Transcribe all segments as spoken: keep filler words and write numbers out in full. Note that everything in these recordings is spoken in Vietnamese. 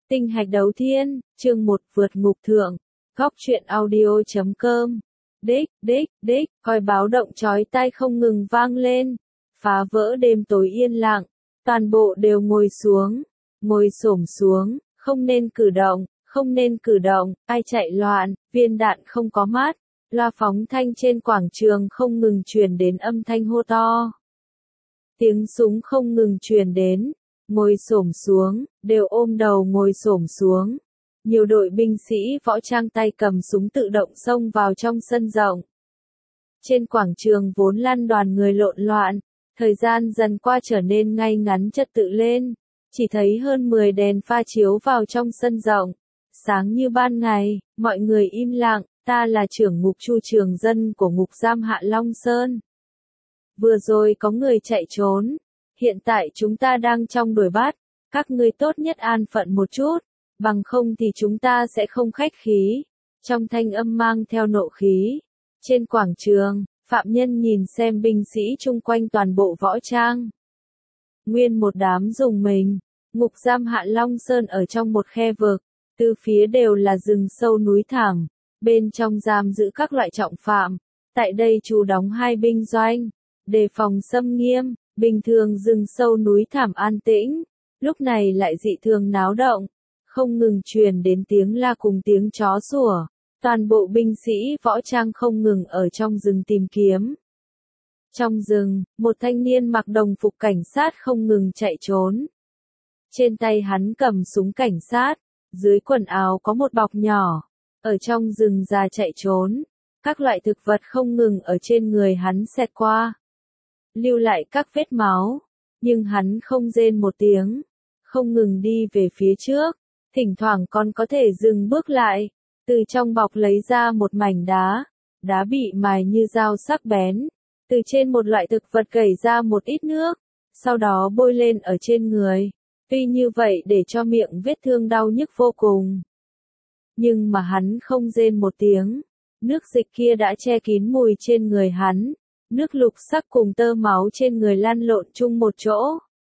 Tinh hạch đấu thiên, chương một vượt ngục thượng, góc truyện audio chấm com. Đích, đích, đích, còi báo động chói tai không ngừng vang lên, phá vỡ đêm tối yên lặng, toàn bộ đều ngồi xuống, ngồi xổm xuống, không nên cử động, không nên cử động, ai chạy loạn, viên đạn không có mát, loa phóng thanh trên quảng trường không ngừng truyền đến âm thanh hô to. Tiếng súng không ngừng truyền đến, ngồi xổm xuống, đều ôm đầu ngồi xổm xuống. Nhiều đội binh sĩ võ trang tay cầm súng tự động xông vào trong sân rộng. Trên quảng trường vốn lăn đoàn người lộn loạn, thời gian dần qua trở nên ngay ngắn trật tự lên, chỉ thấy hơn mười đèn pha chiếu vào trong sân rộng. Sáng như ban ngày, mọi người im lặng, ta là trưởng ngục Chu Trường Dân của ngục giam Hạ Long Sơn. Vừa rồi có người chạy trốn, hiện tại chúng ta đang trong đuổi bắt, các ngươi tốt nhất an phận một chút, bằng không thì chúng ta sẽ không khách khí. Trong thanh âm mang theo nộ khí. Trên quảng trường, phạm nhân nhìn xem binh sĩ chung quanh toàn bộ võ trang. Nguyên một đám dùng mình, ngục giam Hạ Long Sơn ở trong một khe vực, từ phía đều là rừng sâu núi thẳm, bên trong giam giữ các loại trọng phạm. Tại đây trú đóng hai binh doanh, đề phòng xâm nghiêm. Bình thường rừng sâu núi thẳm an tĩnh, lúc này lại dị thường náo động, không ngừng truyền đến tiếng la cùng tiếng chó sủa. Toàn bộ binh sĩ võ trang không ngừng ở trong rừng tìm kiếm. Trong rừng, một thanh niên mặc đồng phục cảnh sát không ngừng chạy trốn. Trên tay hắn cầm súng cảnh sát, dưới quần áo có một bọc nhỏ, ở trong rừng già chạy trốn. Các loại thực vật không ngừng ở trên người hắn xẹt qua, lưu lại các vết máu, nhưng hắn không rên một tiếng, không ngừng đi về phía trước, thỉnh thoảng còn có thể dừng bước lại, từ trong bọc lấy ra một mảnh đá, đá bị mài như dao sắc bén, từ trên một loại thực vật gẩy ra một ít nước, sau đó bôi lên ở trên người, tuy như vậy để cho miệng vết thương đau nhức vô cùng. Nhưng mà hắn không rên một tiếng, nước dịch kia đã che kín mùi trên người hắn. Nước lục sắc cùng tơ máu trên người lăn lộn chung một chỗ.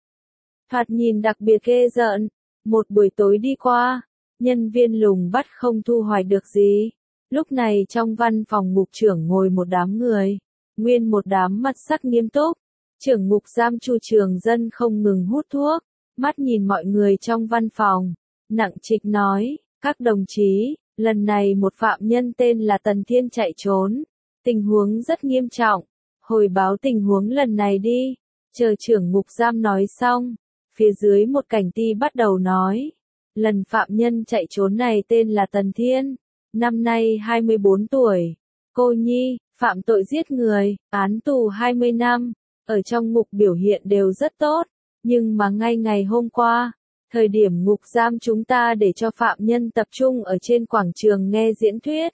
Thoạt nhìn đặc biệt ghê rợn. Một buổi tối đi qua, nhân viên lùng bắt không thu hoạch được gì. Lúc này trong văn phòng ngục trưởng ngồi một đám người. Nguyên một đám mặt sắc nghiêm túc. Trưởng ngục giam Chu Trường Dân không ngừng hút thuốc. Mắt nhìn mọi người trong văn phòng. Nặng trịch nói, các đồng chí, lần này một phạm nhân tên là Tần Thiên chạy trốn. Tình huống rất nghiêm trọng. Hồi báo tình huống lần này đi. Chờ trưởng ngục giam nói xong, phía dưới một cảnh ti bắt đầu nói. Lần phạm nhân chạy trốn này tên là Tần Thiên, năm nay hai mươi bốn tuổi. Cô nhi, phạm tội giết người, án tù hai mươi năm, ở trong ngục biểu hiện đều rất tốt, nhưng mà ngay ngày hôm qua, thời điểm ngục giam chúng ta để cho phạm nhân tập trung ở trên quảng trường nghe diễn thuyết.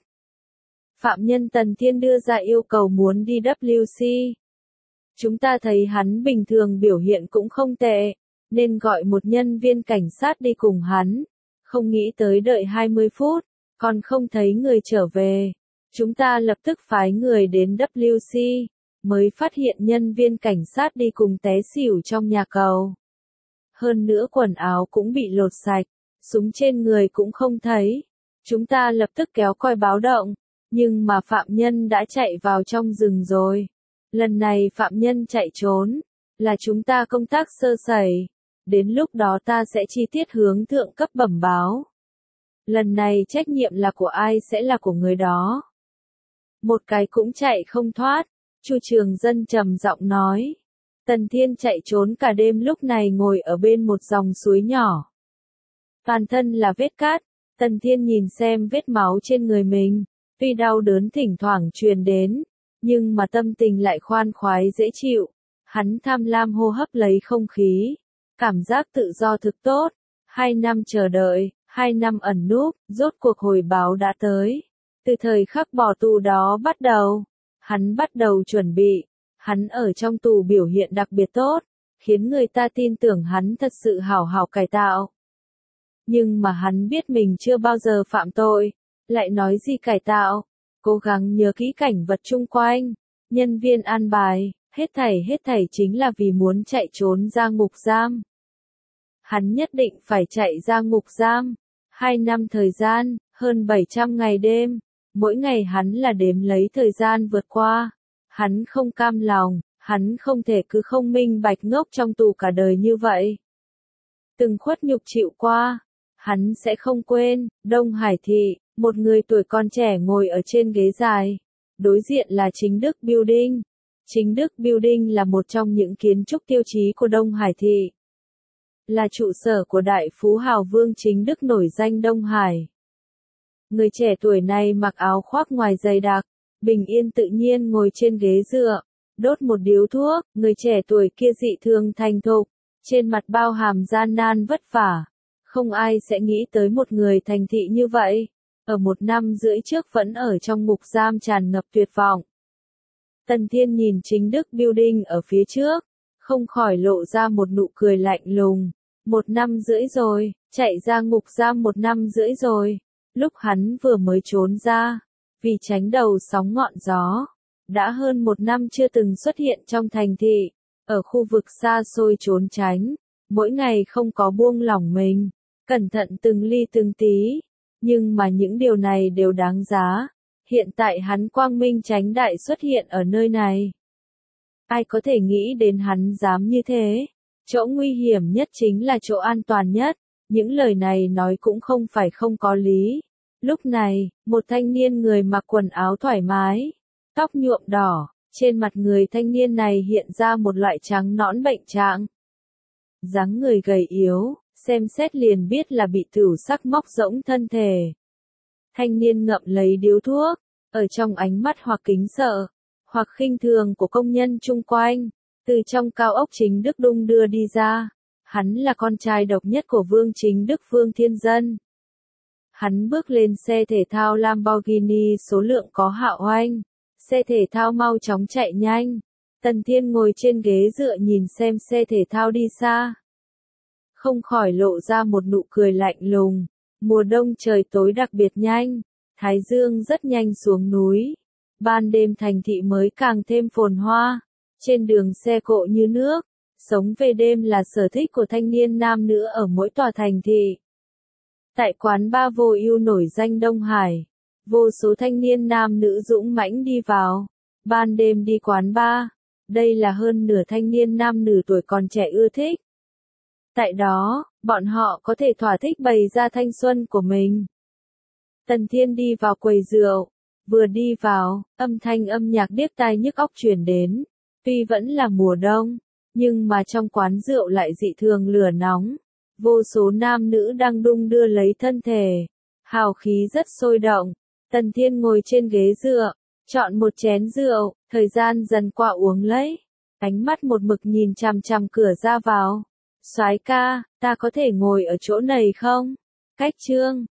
Phạm nhân Tần Thiên đưa ra yêu cầu muốn đi W C. Chúng ta thấy hắn bình thường biểu hiện cũng không tệ, nên gọi một nhân viên cảnh sát đi cùng hắn. Không nghĩ tới đợi hai mươi phút, còn không thấy người trở về. Chúng ta lập tức phái người đến W C, mới phát hiện nhân viên cảnh sát đi cùng té xỉu trong nhà cầu. Hơn nữa quần áo cũng bị lột sạch, súng trên người cũng không thấy. Chúng ta lập tức kéo còi báo động. Nhưng mà phạm nhân đã chạy vào trong rừng rồi. Lần này phạm nhân chạy trốn, là chúng ta công tác sơ sẩy. Đến lúc đó ta sẽ chi tiết hướng thượng cấp bẩm báo. Lần này trách nhiệm là của ai sẽ là của người đó. Một cái cũng chạy không thoát, Chu Trường Dân trầm giọng nói. Tần Thiên chạy trốn cả đêm lúc này ngồi ở bên một dòng suối nhỏ. Toàn thân là vết cát, Tần Thiên nhìn xem vết máu trên người mình. Tuy đau đớn thỉnh thoảng truyền đến, nhưng mà tâm tình lại khoan khoái dễ chịu. Hắn tham lam hô hấp lấy không khí, cảm giác tự do thực tốt. Hai năm chờ đợi, hai năm ẩn núp, rốt cuộc hồi báo đã tới. Từ thời khắc bỏ tù đó bắt đầu, hắn bắt đầu chuẩn bị. Hắn ở trong tù biểu hiện đặc biệt tốt, khiến người ta tin tưởng hắn thật sự hảo hảo cải tạo. Nhưng mà hắn biết mình chưa bao giờ phạm tội. Lại nói gì cải tạo, cố gắng nhớ kỹ cảnh vật chung quanh, nhân viên an bài, hết thảy hết thảy chính là vì muốn chạy trốn ra ngục giam. hắn nhất định phải chạy ra ngục giam. Hai năm thời gian, hơn bảy trăm ngày đêm, mỗi ngày hắn là đếm lấy thời gian vượt qua. Hắn không cam lòng, hắn không thể cứ không minh bạch ngốc trong tù cả đời như vậy. Từng khuất nhục chịu qua, hắn sẽ không quên. Đông Hải thị, một người tuổi còn trẻ ngồi ở trên ghế dài. Đối diện là Chính Đức Building. Chính Đức Building là một trong những kiến trúc tiêu chí của Đông Hải thị. Là trụ sở của đại phú hào Vương Chính Đức nổi danh Đông Hải. Người trẻ tuổi này mặc áo khoác ngoài dày đặc, bình yên tự nhiên ngồi trên ghế dựa, đốt một điếu thuốc. Người trẻ tuổi kia dị thường thành thục, trên mặt bao hàm gian nan vất vả. Không ai sẽ nghĩ tới một người thành thị như vậy, ở một năm rưỡi trước vẫn ở trong ngục giam tràn ngập tuyệt vọng. Tần Thiên nhìn Chính Đức Building ở phía trước, không khỏi lộ ra một nụ cười lạnh lùng. Một năm rưỡi rồi, chạy ra ngục giam một năm rưỡi rồi. Lúc hắn vừa mới trốn ra, vì tránh đầu sóng ngọn gió, đã hơn một năm chưa từng xuất hiện trong thành thị, ở khu vực xa xôi trốn tránh, mỗi ngày không có buông lỏng mình, cẩn thận từng ly từng tí, nhưng mà những điều này đều đáng giá. Hiện tại hắn quang minh chánh đại xuất hiện ở nơi này. Ai có thể nghĩ đến hắn dám như thế? Chỗ nguy hiểm nhất chính là chỗ an toàn nhất. Những lời này nói cũng không phải không có lý. Lúc này, một thanh niên người mặc quần áo thoải mái, tóc nhuộm đỏ, trên mặt người thanh niên này hiện ra một loại trắng nõn bệnh trạng. Dáng người gầy yếu, xem xét liền biết là bị tửu sắc móc rỗng thân thể. Thanh niên ngậm lấy điếu thuốc, ở trong ánh mắt hoặc kính sợ, hoặc khinh thường của công nhân chung quanh, từ trong cao ốc Chính Đức đung đưa đi ra. Hắn là con trai độc nhất của Vương Chính Đức Vương Thiên Dân. Hắn bước lên xe thể thao Lamborghini số lượng có hạo oanh. Xe thể thao mau chóng chạy nhanh. Tần Thiên ngồi trên ghế dựa nhìn xem xe thể thao đi xa. Không khỏi lộ ra một nụ cười lạnh lùng. Mùa đông trời tối đặc biệt nhanh. Thái dương rất nhanh xuống núi. Ban đêm thành thị mới càng thêm phồn hoa. Trên đường xe cộ như nước. Sống về đêm là sở thích của thanh niên nam nữ ở mỗi tòa thành thị. Tại quán bar vô ưu nổi danh Đông Hải, vô số thanh niên nam nữ dũng mãnh đi vào. Ban đêm đi quán bar. Đây là hơn nửa thanh niên nam nữ tuổi còn trẻ ưa thích. Tại đó, bọn họ có thể thỏa thích bày ra thanh xuân của mình. Tần Thiên đi vào quầy rượu. Vừa đi vào, âm thanh âm nhạc điếc tai nhức óc truyền đến. Tuy vẫn là mùa đông, nhưng mà trong quán rượu lại dị thường lửa nóng. Vô số nam nữ đang đung đưa lấy thân thể. Hào khí rất sôi động. Tần Thiên ngồi trên ghế dựa, chọn một chén rượu, thời gian dần qua uống lấy. Ánh mắt một mực nhìn chằm chằm cửa ra vào. Soái ca, ta có thể ngồi ở chỗ này không? Cách Trương,